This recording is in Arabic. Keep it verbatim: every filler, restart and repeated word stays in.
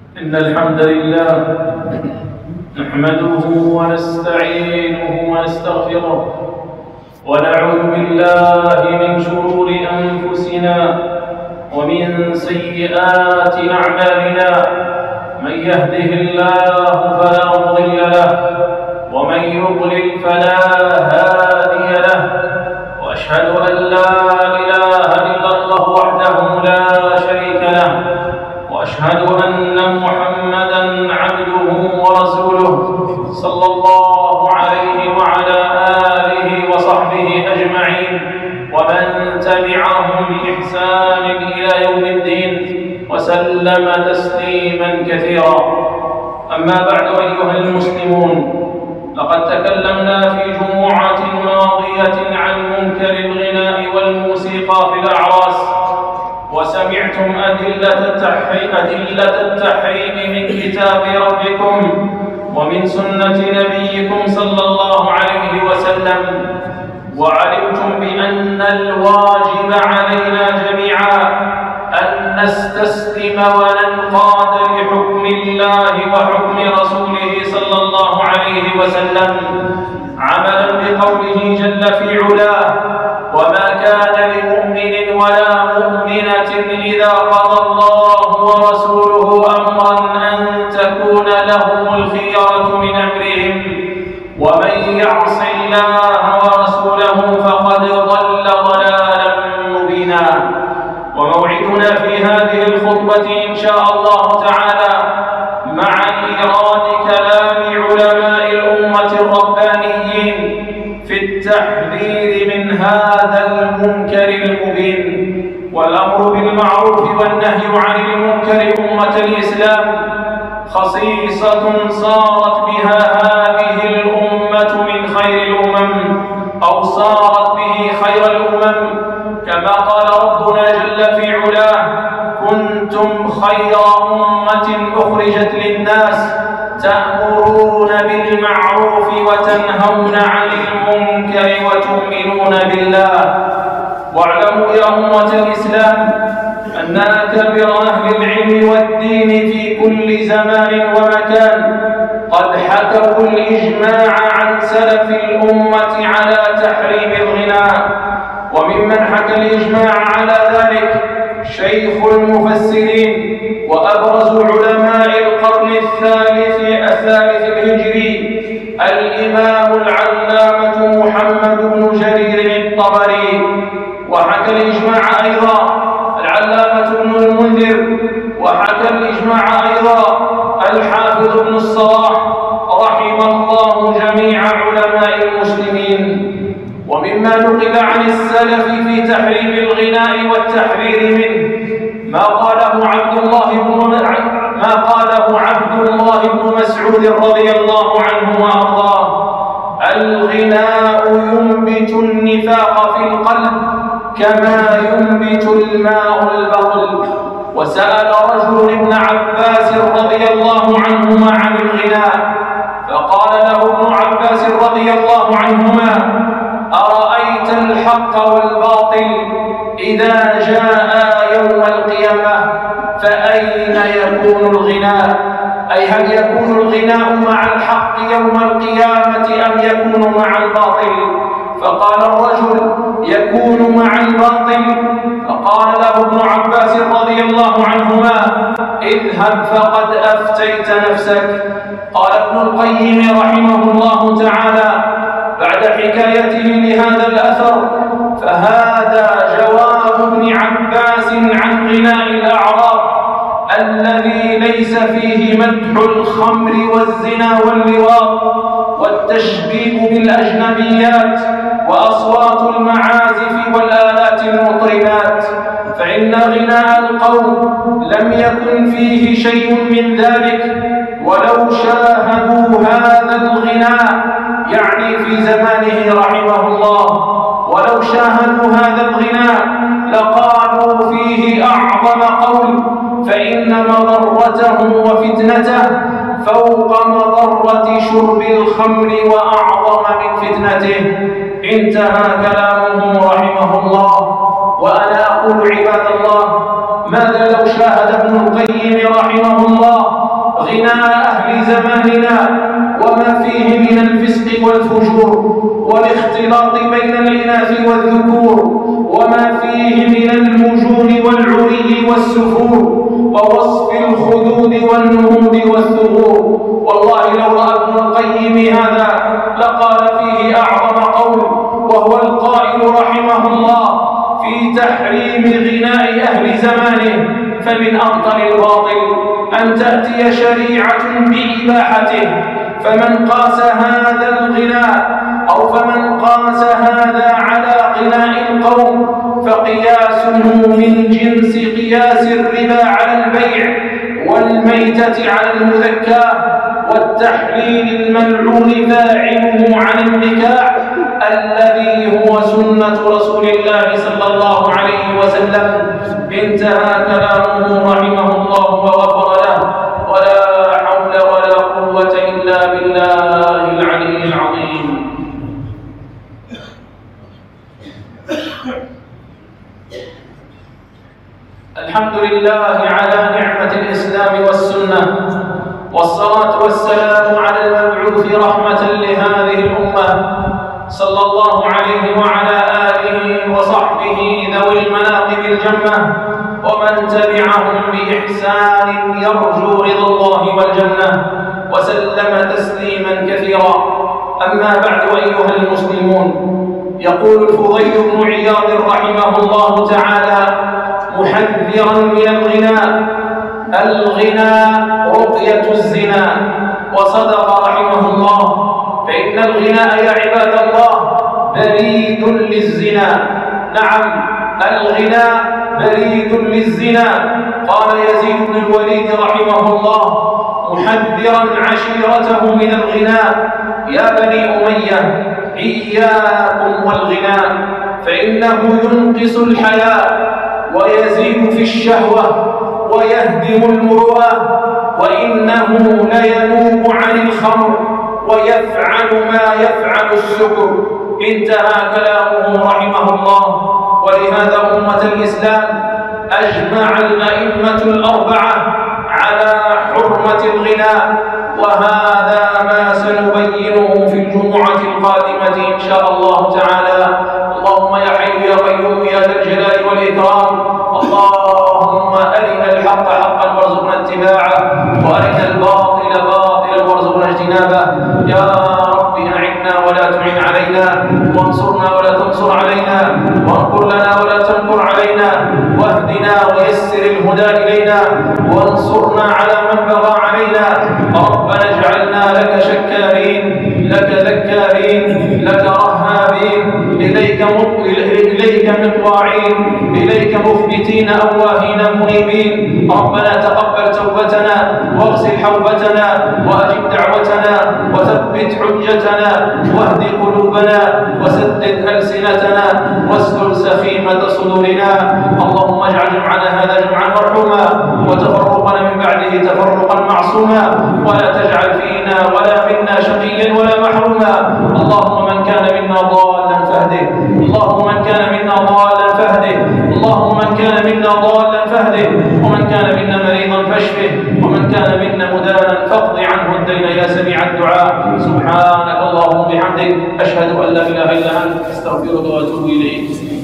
إن الحمد لله نحمده ونستعينه ونستغفره ونعوذ بالله من شرور أنفسنا ومن سيئات أعمالنا. من يهده الله فلا مضل له ومن يضلل فلا هادي له، وأشهد أن لا إله إلا الله وحده لا شريك له، وأشهد أن محمدًا عبده ورسوله صلى الله عليه وعلى آله وصحبه أجمعين، ومن تبعهم بإحسان إلى يوم الدين وسلم تسليمًا كثيرا. أما بعد أيها المسلمون، لقد تكلمنا في جمعة ماضية عن منكر الغناء والموسيقى في الأعراس، وسمعتم أدلة التحريم, أدلة التحريم من كتاب ربكم ومن سنة نبيكم صلى الله عليه وسلم، وعلمتم بأن الواجب علينا جميعا أن نستسلم وننقاد لحكم الله وحكم رسوله صلى الله عليه وسلم، عملا بقوله جل في علاه: وما كان لمؤمن ولا مؤمنة إذا قضى الله ورسوله أمرا أن تكون لهم الخيرة من أمرهم، ومن يعص الله ورسوله فقد ضل ضلالا مبينا. وموعدنا في هذه الخطبة إن شاء الله تعالى مع إيراد كلام علماء الأمة الربانيين في التحذير من هذا المنكر المبين، والأمر بالمعروف والنهي عن المنكر أمة الإسلام خصيصة صارت بها هذه الأمة من خير الأمم، أو صارت به خير الأمم، كما قال ربنا جل في علاه: كنتم خير أمة أخرجت للناس تأمرون بالمعروف وتنهون عن المنكر وتؤمنون بالله. واعلموا يا أمة الإسلام أن أكابر أهل العلم والدين في كل زمان ومكان قد حكوا الإجماع عن سلف الأمة على تحريم الغناء، وممن حكى الإجماع على ذلك شيخ المفسرين وأبرز علماء القرن الثالث الثالث الهجري الإمام العلامة محمد بن جرير الطبري. وحكى الإجماع أيضا العلامة ابن المنذر، وحكى الإجماع أيضا الحافظ ابن الصلاح رحم الله جميع علماء المسلمين. ومما نقل عن السلف في تحريم الغناء والتحرير منه ما قاله عبد الله بن ما قاله عبد الله بن مسعود رضي الله عنه وأرضاه: الغناء ينبت النفاق في القلب كما ينبت الماء البقل. وسأل رجل ابن عباس رضي الله عنهما عن الغناء، فقال له ابن عباس رضي الله عنهما: أرأيت الحق والباطل إذا جاء يوم القيامة فأين يكون الغناء؟ أي هل يكون الغناء مع الحق يوم القيامة أم يكون مع الباطل؟ فقال الرجل: يكون مع الباطل. فقال له ابن عباس رضي الله عنهما: اذهب فقد أفتيت نفسك. قال ابن القيم رحمه الله تعالى بعد حكايته لهذا الأثر: فهذا جواب ابن عباس عن غناء الأعراب الذي ليس فيه مدح الخمر والزنا واللواط والتشبيب بالأجنبيات وأصوات المعازف والآلات المطربات، فإن غناء القوم لم يكن فيه شيء من ذلك، ولو شاهدوا هذا الغناء يعني في زمانه رحمه الله، ولو شاهدوا هذا الغناء لقالوا فيه أعظم قول، فإن مضرته وفتنته فوق مضرة شرب الخمر وأعظم من فتنته. انتهى كلامه رحمه الله. وأنا أقول عباد الله: ماذا لو شاهد ابن القيم رحمه الله غناء أهل زماننا وما فيه من الفسق والفجور والاختلاط بين الإناث والذكور وما فيه من المجون والعري والسفور ووصف الخدود والنهود والثغور. والله لو رأى ابن القيم هذا لقال فيه أعظم قول، وهو القائل رحمه الله في تحريم غناء أهل زمانه: فمن أبطل الباطل أن تأتي شريعة بإباحته، فمن قاس هذا الغناء أو فمن قاس هذا على غناء القوم فقياسه من جنس قياس الربا على البيع والميتة على المذكاة والتحليل الملعون فاعله عن النكاح الذي هو سنة رسول الله صلى الله عليه وسلم. انتهى كلامه رحمه الله وغفر له، ولا حول ولا قوة إلا بالله العلي العظيم. الحمد لله على نعمة الإسلام والسنة، والصلاة والسلام على المبعوث رحمة لهذه الأمة صلى الله عليه وعلى آله وصحبه ذوي المناقب الجمة ومن تبعهم بإحسان يرجو رضا الله والجنة، وسلم تسليما كثيرا. أما بعد، أيها المسلمون، يقول الفضيل بن عياض رحمه الله تعالى محذرا من الغناء: الغناء رقية الزنا. وصدق رحمه الله، فإن الغناء يا عباد الله بريد للزنا. نعم، الغناء بريد للزنا. قال يزيد بن الوليد رحمه الله محذرا عشيرته من الغناء: يا بني أمية إياكم والغناء، فإنه ينقص الحياء ويزيد في الشهوة ويهدم المروءة، وإنه لينوب عن الخمر ويفعل ما يفعل السكر. انتهى كلامه رحمه الله. ولهذا أمة الإسلام أجمع الأئمة الأربعة على حرمة الغناء، وهذا ما سنبينه في الجمعة القادمة إن شاء الله تعالى. اللهم يا حي يا قيوم يا ذا الجلال والإكرام، اللهم أرنا الحق حقا وارزقنا اتباعه، وأرنا الباطل باطلا وارزقنا اجتنابه. يا رب أعنا ولا تعن علينا، وانصرنا ولا تنصر علينا، وانكر لنا ولا تنكر علينا، واهدنا ويسر الهدى إلينا، وانصرنا على من بغى علينا. ربنا اجعلنا لك شكارين، لك ذكارين، لك رهابين، إليك إليك مطواعين، إليك مخبتين أواهين منيبين. ربنا تقبل توبتنا، واغسل حوبتنا، وأجب دعوتنا، وثبت حجتنا، واهد قلوبنا، وسدد ألسنتنا، واسلل سخيمة صدورنا. اللهم اجعل جمعنا هذا جمعا مرحوما، وتفرقنا من بعده تفرقا معصوما، ولا تجعل فينا ولا منا شقيا ولا محروما. اللهم من كان منا ضالا فاهده، اللهم من كان منا ضالا فاهده، اللهم من كان منا ضالا فاهده، ومن كان منا مريضا فاشفه، ومن كان منا مدانا فاقض عنه الدين يا سميع الدعاء. سبحانك اللهم وبحمدك، أشهد أن لا إله إلا أنت، أستغفرك وأتوب إليك.